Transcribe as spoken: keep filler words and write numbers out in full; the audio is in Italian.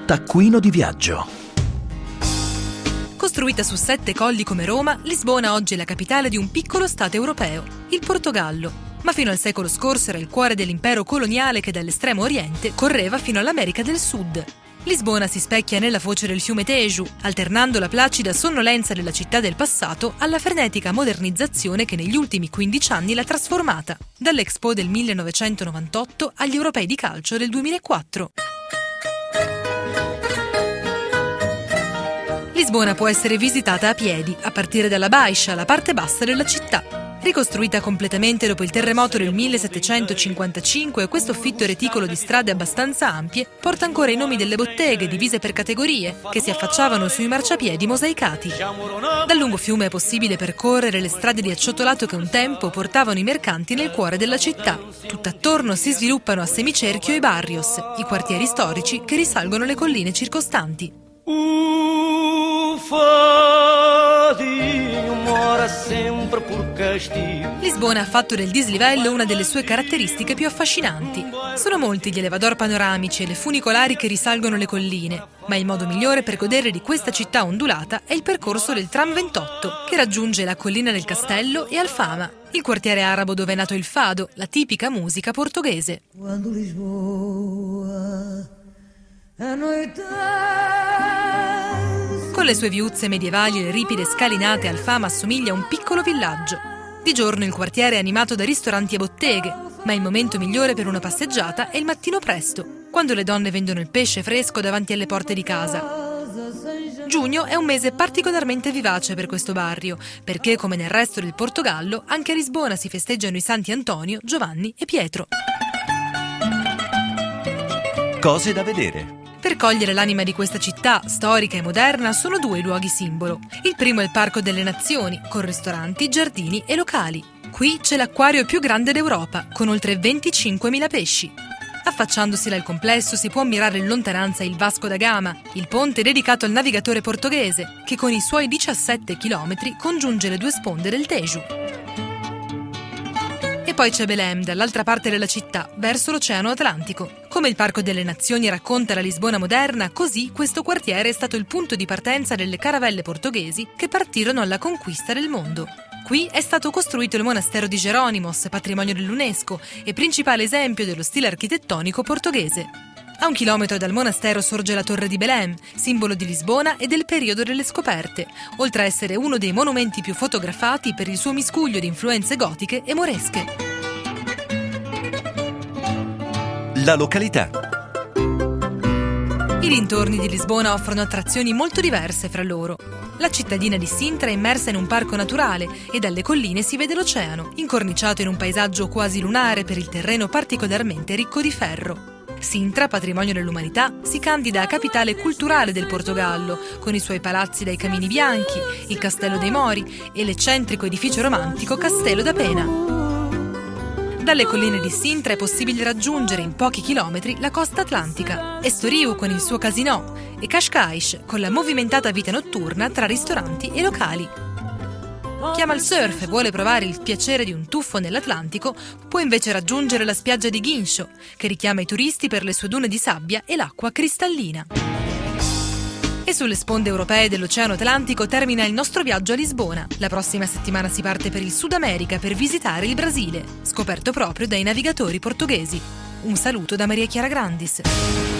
Taccuino di viaggio. Costruita su sette colli come Roma, Lisbona oggi è la capitale di un piccolo stato europeo, il Portogallo, ma fino al secolo scorso era il cuore dell'impero coloniale che dall'estremo oriente correva fino all'America del Sud. Lisbona si specchia nella foce del fiume Tejo, alternando la placida sonnolenza della città del passato alla frenetica modernizzazione che negli ultimi quindici anni l'ha trasformata, dall'Expo del millenovecentonovantotto agli Europei di calcio del duemilaquattro. Lisbona può essere visitata a piedi, a partire dalla Baixa, la parte bassa della città. Ricostruita completamente dopo il terremoto del millesettecentocinquantacinque, questo fitto reticolo di strade abbastanza ampie porta ancora i nomi delle botteghe divise per categorie che si affacciavano sui marciapiedi mosaicati. Dal lungo fiume è possibile percorrere le strade di acciottolato che un tempo portavano i mercanti nel cuore della città. Tutt'attorno si sviluppano a semicerchio i barrios, i quartieri storici che risalgono le colline circostanti. Lisbona ha fatto del dislivello una delle sue caratteristiche più affascinanti. Sono molti gli elevador panoramici e le funicolari che risalgono le colline, ma il modo migliore per godere di questa città ondulata è il percorso del tram ventotto, che raggiunge la collina del Castello e Alfama, il quartiere arabo dove è nato il fado, la tipica musica portoghese. Quando Lisboa Con le sue viuzze medievali e le ripide scalinate, Alfama assomiglia a un piccolo villaggio. Di giorno il quartiere è animato da ristoranti e botteghe, ma il momento migliore per una passeggiata è il mattino presto, quando le donne vendono il pesce fresco davanti alle porte di casa. Giugno è un mese particolarmente vivace per questo barrio, perché, come nel resto del Portogallo, anche a Lisbona si festeggiano i santi Antonio, Giovanni e Pietro. Cose da vedere. Per cogliere l'anima di questa città, storica e moderna, sono due i luoghi simbolo. Il primo è il Parco delle Nazioni, con ristoranti, giardini e locali. Qui c'è l'acquario più grande d'Europa, con oltre venticinquemila pesci. Affacciandosi dal complesso si può ammirare in lontananza il Vasco da Gama, il ponte dedicato al navigatore portoghese, che con i suoi diciassette chilometri congiunge le due sponde del Tejo. E poi c'è Belém, dall'altra parte della città, verso l'Oceano Atlantico. Come il Parco delle Nazioni racconta la Lisbona moderna, così questo quartiere è stato il punto di partenza delle caravelle portoghesi che partirono alla conquista del mondo. Qui è stato costruito il monastero di Jerónimos, patrimonio dell'UNESCO e principale esempio dello stile architettonico portoghese. A un chilometro dal monastero sorge la Torre di Belém, simbolo di Lisbona e del periodo delle scoperte, oltre a essere uno dei monumenti più fotografati per il suo miscuglio di influenze gotiche e moresche. La località. I dintorni di Lisbona offrono attrazioni molto diverse fra loro. La cittadina di Sintra è immersa in un parco naturale e dalle colline si vede l'oceano, incorniciato in un paesaggio quasi lunare per il terreno particolarmente ricco di ferro. Sintra, patrimonio dell'umanità, si candida a capitale culturale del Portogallo, con i suoi palazzi dai camini bianchi, il Castello dei Mori e l'eccentrico edificio romantico Castello da Pena. Dalle colline di Sintra è possibile raggiungere in pochi chilometri la costa atlantica, Estoril con il suo casinò e Cascais con la movimentata vita notturna tra ristoranti e locali. Chi ama il surf e vuole provare il piacere di un tuffo nell'Atlantico può invece raggiungere la spiaggia di Guincho, che richiama i turisti per le sue dune di sabbia e l'acqua cristallina. E sulle sponde europee dell'Oceano Atlantico termina il nostro viaggio a Lisbona. La prossima settimana si parte per il Sud America per visitare il Brasile, scoperto proprio dai navigatori portoghesi. Un saluto da Maria Chiara Grandis.